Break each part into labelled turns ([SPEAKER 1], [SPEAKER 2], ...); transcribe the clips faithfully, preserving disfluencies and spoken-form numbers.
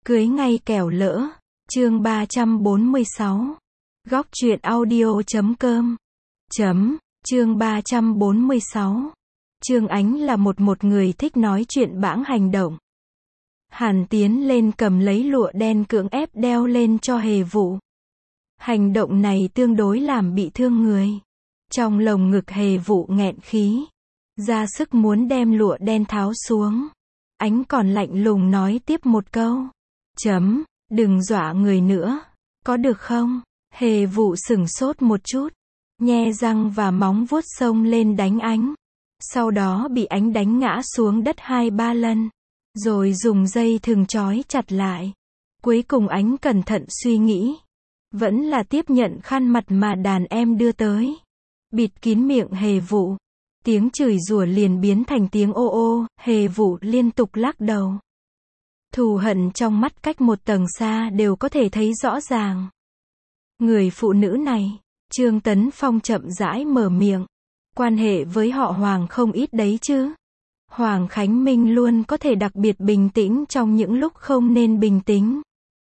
[SPEAKER 1] Cưới ngay kẻo lỡ. Chương ba trăm bốn mươi sáu. Góc truyện audio chấm com. Chấm. Chương ba trăm bốn mươi sáu. Trương Ánh là một một người thích nói chuyện bãng hành động. Hàn tiến lên cầm lấy lụa đen cưỡng ép đeo lên cho Hề Vụ. Hành động này tương đối làm bị thương người. Trong lồng ngực Hề Vụ nghẹn khí, ra sức muốn đem lụa đen tháo xuống. Ánh còn lạnh lùng nói tiếp một câu. Chấm, đừng dọa người nữa, có được không? Hề Vụ sửng sốt một chút, nhe răng và móng vuốt xông lên đánh Ánh. Sau đó bị Ánh đánh ngã xuống đất hai ba lần, rồi dùng dây thừng trói chặt lại. Cuối cùng Ánh cẩn thận suy nghĩ, vẫn là tiếp nhận khăn mặt mà đàn em đưa tới, bịt kín miệng Hề Vụ. Tiếng chửi rủa liền biến thành tiếng ô ô. Hề Vụ liên tục lắc đầu. Thù hận trong mắt cách một tầng xa đều có thể thấy rõ ràng. Người phụ nữ này, Trương Tấn Phong chậm rãi mở miệng. Quan hệ với họ Hoàng không ít đấy chứ. Hoàng Khánh Minh luôn có thể đặc biệt bình tĩnh trong những lúc không nên bình tĩnh.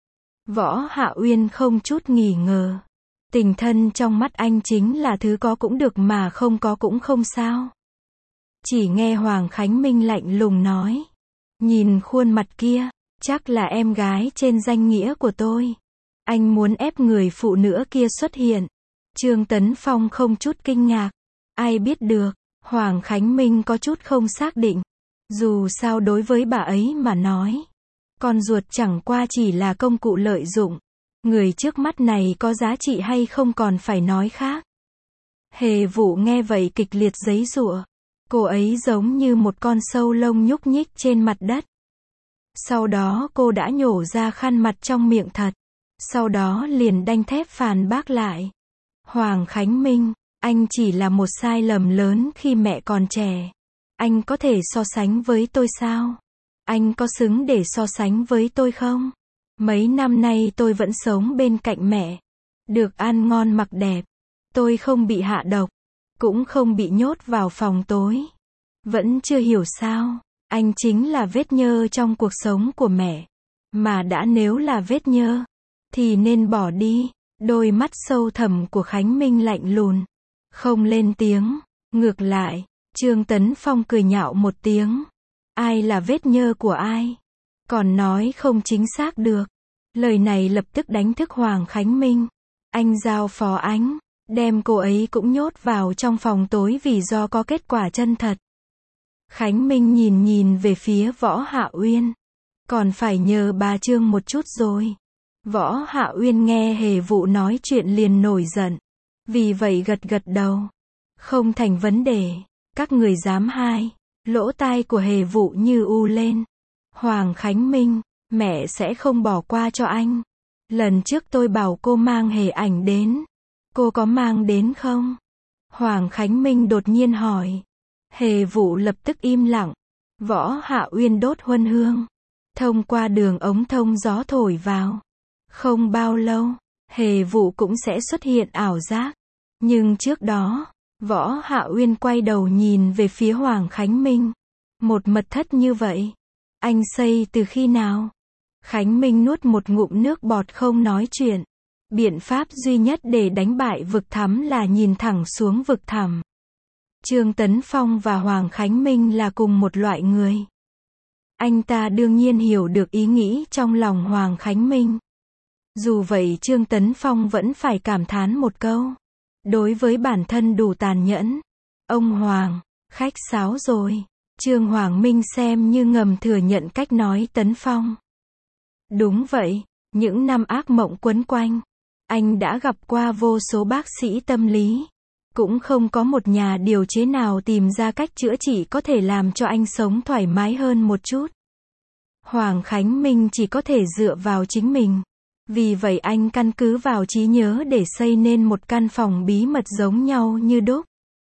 [SPEAKER 1] Võ Hạ Uyên không chút nghi ngờ. Tình thân trong mắt anh chính là thứ có cũng được mà không có cũng không sao. Chỉ nghe Hoàng Khánh Minh lạnh lùng nói. Nhìn khuôn mặt kia, chắc là em gái trên danh nghĩa của tôi. Anh muốn ép người phụ nữ kia xuất hiện. Trương Tấn Phong không chút kinh ngạc. Ai biết được, Hoàng Khánh Minh có chút không xác định. Dù sao đối với bà ấy mà nói, con ruột chẳng qua chỉ là công cụ lợi dụng. Người trước mắt này có giá trị hay không còn phải nói khác. Hề Vụ nghe vậy kịch liệt giãy giụa. Cô ấy giống như một con sâu lông nhúc nhích trên mặt đất. Sau đó cô đã nhổ ra khăn mặt trong miệng thật. Sau đó liền đanh thép phản bác lại. Hoàng Khánh Minh, anh chỉ là một sai lầm lớn khi mẹ còn trẻ. Anh có thể so sánh với tôi sao? Anh có xứng để so sánh với tôi không? Mấy năm nay tôi vẫn sống bên cạnh mẹ. Được ăn ngon mặc đẹp. Tôi không bị hạ độc. Cũng không bị nhốt vào phòng tối. Vẫn chưa hiểu sao? Anh chính là vết nhơ trong cuộc sống của mẹ. Mà đã nếu là vết nhơ, thì nên bỏ đi. Đôi mắt sâu thẳm của Khánh Minh lạnh lùng. Không lên tiếng. Ngược lại, Trương Tấn Phong cười nhạo một tiếng. Ai là vết nhơ của ai? Còn nói không chính xác được. Lời này lập tức đánh thức Hoàng Khánh Minh. Anh giao phó Ánh, đem cô ấy cũng nhốt vào trong phòng tối vì do có kết quả chân thật. Khánh Minh nhìn nhìn về phía Võ Hạ Uyên. Còn phải nhờ bà Trương một chút rồi. Võ Hạ Uyên nghe Hề Vụ nói chuyện liền nổi giận. Vì vậy gật gật đầu. Không thành vấn đề. Các người dám hai. Lỗ tai của Hề Vụ như u lên. Hoàng Khánh Minh, mẹ sẽ không bỏ qua cho anh. Lần trước tôi bảo cô mang Hề ảnh đến. Cô có mang đến không? Hoàng Khánh Minh đột nhiên hỏi. Hề Vụ lập tức im lặng. Võ Hạ Uyên đốt huân hương. Thông qua đường ống thông gió thổi vào. Không bao lâu, Hề Vụ cũng sẽ xuất hiện ảo giác. Nhưng trước đó, Võ Hạ Uyên quay đầu nhìn về phía Hoàng Khánh Minh. Một mật thất như vậy, anh xây từ khi nào? Khánh Minh nuốt một ngụm nước bọt không nói chuyện. Biện pháp duy nhất để đánh bại vực thẳm là nhìn thẳng xuống vực thẳm. Trương Tấn Phong và Hoàng Khánh Minh là cùng một loại người. Anh ta đương nhiên hiểu được ý nghĩ trong lòng Hoàng Khánh Minh. Dù vậy Trương Tấn Phong vẫn phải cảm thán một câu. Đối với bản thân đủ tàn nhẫn. Ông Hoàng, khách sáo rồi. Trương Hoàng Minh xem như ngầm thừa nhận cách nói Tấn Phong. Đúng vậy, những năm ác mộng quấn quanh, anh đã gặp qua vô số bác sĩ tâm lý. Cũng không có một nhà điều chế nào tìm ra cách chữa trị có thể làm cho anh sống thoải mái hơn một chút. Hoàng Khánh Minh chỉ có thể dựa vào chính mình. Vì vậy anh căn cứ vào trí nhớ để xây nên một căn phòng bí mật giống nhau như đúc.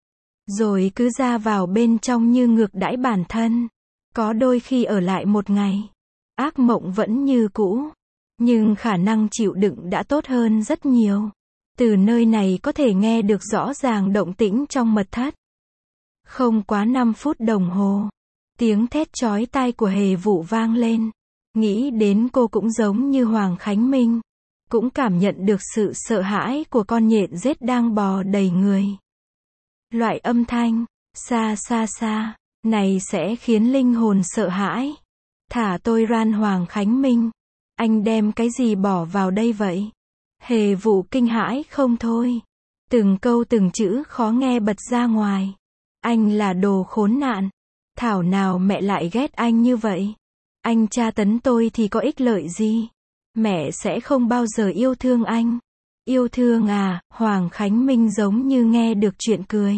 [SPEAKER 1] Rồi cứ ra vào bên trong như ngược đãi bản thân. Có đôi khi ở lại một ngày, ác mộng vẫn như cũ. Nhưng khả năng chịu đựng đã tốt hơn rất nhiều. Từ nơi này có thể nghe được rõ ràng động tĩnh trong mật thất. Không quá năm phút đồng hồ, tiếng thét chói tai của Hề Vụ vang lên. Nghĩ đến cô cũng giống như Hoàng Khánh Minh. Cũng cảm nhận được sự sợ hãi của con nhện rết đang bò đầy người. Loại âm thanh, xa xa xa, này sẽ khiến linh hồn sợ hãi. Thả tôi ra. Hoàng Khánh Minh, anh đem cái gì bỏ vào đây vậy? Hề Vụ kinh hãi không thôi. Từng câu từng chữ khó nghe bật ra ngoài. Anh là đồ khốn nạn. Thảo nào mẹ lại ghét anh như vậy? Anh tra tấn tôi thì có ích lợi gì? Mẹ sẽ không bao giờ yêu thương anh. Yêu thương à? Hoàng Khánh Minh giống như nghe được chuyện cười.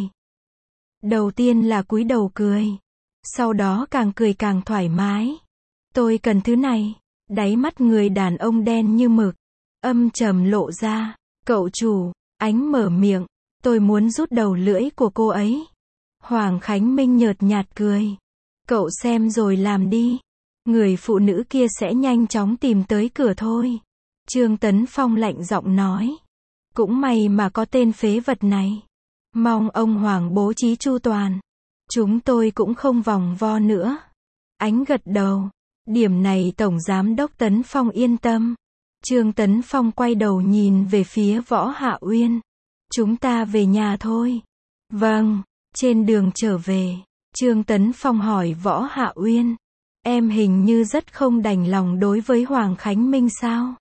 [SPEAKER 1] Đầu tiên là cúi đầu cười. Sau đó càng cười càng thoải mái. Tôi cần thứ này. Đáy mắt người đàn ông đen như mực. Âm trầm lộ ra. Cậu chủ, ánh mở miệng. Tôi muốn rút đầu lưỡi của cô ấy. Hoàng Khánh Minh nhợt nhạt cười. Cậu xem rồi làm đi. Người phụ nữ kia sẽ nhanh chóng tìm tới cửa thôi. Trương Tấn Phong lạnh giọng nói. Cũng may mà có tên phế vật này. Mong ông Hoàng bố trí chu toàn. Chúng tôi cũng không vòng vo nữa. Ánh gật đầu. Điểm này Tổng Giám đốc Tấn Phong yên tâm. Trương Tấn Phong quay đầu nhìn về phía Võ Hạ Uyên. Chúng ta về nhà thôi. Vâng. Trên đường trở về, Trương Tấn Phong hỏi Võ Hạ Uyên. Em hình như rất không đành lòng đối với Hoàng Khánh Minh sao?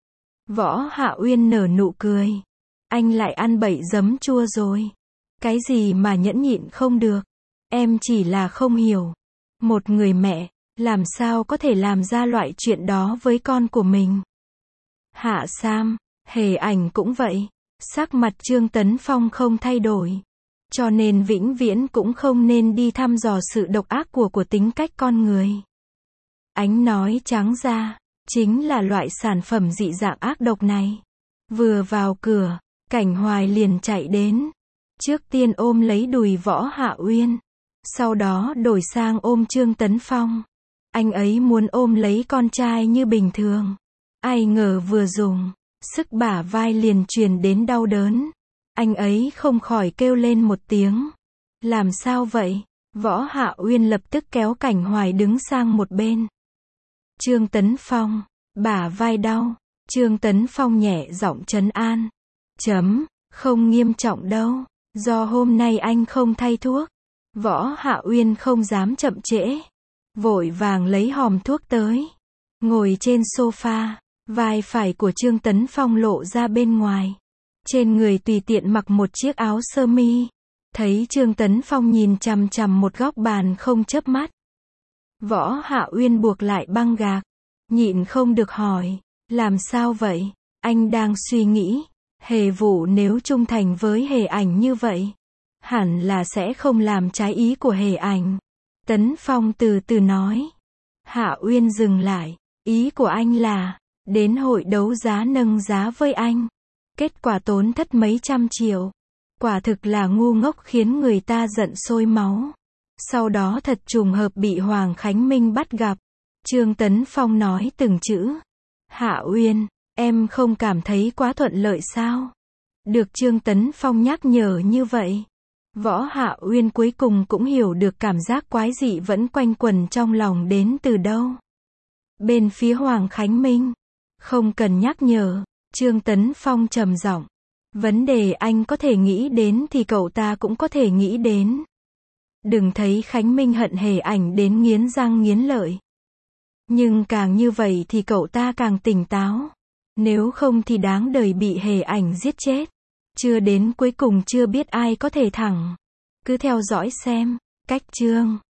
[SPEAKER 1] Võ Hạ Uyên nở nụ cười. Anh lại ăn bậy giấm chua rồi. Cái gì mà nhẫn nhịn không được? Em chỉ là không hiểu. Một người mẹ, làm sao có thể làm ra loại chuyện đó với con của mình? Hạ Sam, Hề Ảnh cũng vậy. Sắc mặt Trương Tấn Phong không thay đổi. Cho nên vĩnh viễn cũng không nên đi thăm dò sự độc ác của của tính cách con người. Ánh nói trắng ra, chính là loại sản phẩm dị dạng ác độc này. Vừa vào cửa, Cảnh Hoài liền chạy đến. Trước tiên ôm lấy đùi Võ Hạ Uyên. Sau đó đổi sang ôm Trương Tấn Phong. Anh ấy muốn ôm lấy con trai như bình thường. Ai ngờ vừa dùng, sức bả vai liền truyền đến đau đớn. Anh ấy không khỏi kêu lên một tiếng. Làm sao vậy? Võ Hạ Uyên lập tức kéo Cảnh Hoài đứng sang một bên. Trương Tấn Phong, bả vai đau. Trương Tấn Phong nhẹ giọng trấn an. Chấm, không nghiêm trọng đâu. Do hôm nay anh không thay thuốc. Võ Hạ Uyên không dám chậm trễ. Vội vàng lấy hòm thuốc tới. Ngồi trên sofa, vai phải của Trương Tấn Phong lộ ra bên ngoài. Trên người tùy tiện mặc một chiếc áo sơ mi. Thấy Trương Tấn Phong nhìn chằm chằm một góc bàn không chớp mắt. Võ Hạ Uyên buộc lại băng gạc. Nhịn không được hỏi. Làm sao vậy? Anh đang suy nghĩ. Hề Vụ nếu trung thành với Hề Ảnh như vậy, hẳn là sẽ không làm trái ý của Hề Ảnh. Tấn Phong từ từ nói. Hạ Uyên dừng lại. Ý của anh là, đến hội đấu giá nâng giá với anh. Kết quả tốn thất mấy trăm triệu. Quả thực là ngu ngốc khiến người ta giận sôi máu. Sau đó thật trùng hợp bị Hoàng Khánh Minh bắt gặp. Trương Tấn Phong nói từng chữ. Hạ Uyên, em không cảm thấy quá thuận lợi sao? Được Trương Tấn Phong nhắc nhở như vậy. Võ Hạ Uyên cuối cùng cũng hiểu được cảm giác quái dị vẫn quanh quẩn trong lòng đến từ đâu. Bên phía Hoàng Khánh Minh. Không cần nhắc nhở. Trương Tấn Phong trầm giọng. Vấn đề anh có thể nghĩ đến thì cậu ta cũng có thể nghĩ đến. Đừng thấy Khánh Minh hận Hề Ảnh đến nghiến răng nghiến lợi. Nhưng càng như vậy thì cậu ta càng tỉnh táo. Nếu không thì đáng đời bị Hề Ảnh giết chết. Chưa đến cuối cùng chưa biết ai có thể thẳng. Cứ theo dõi xem. Cách chương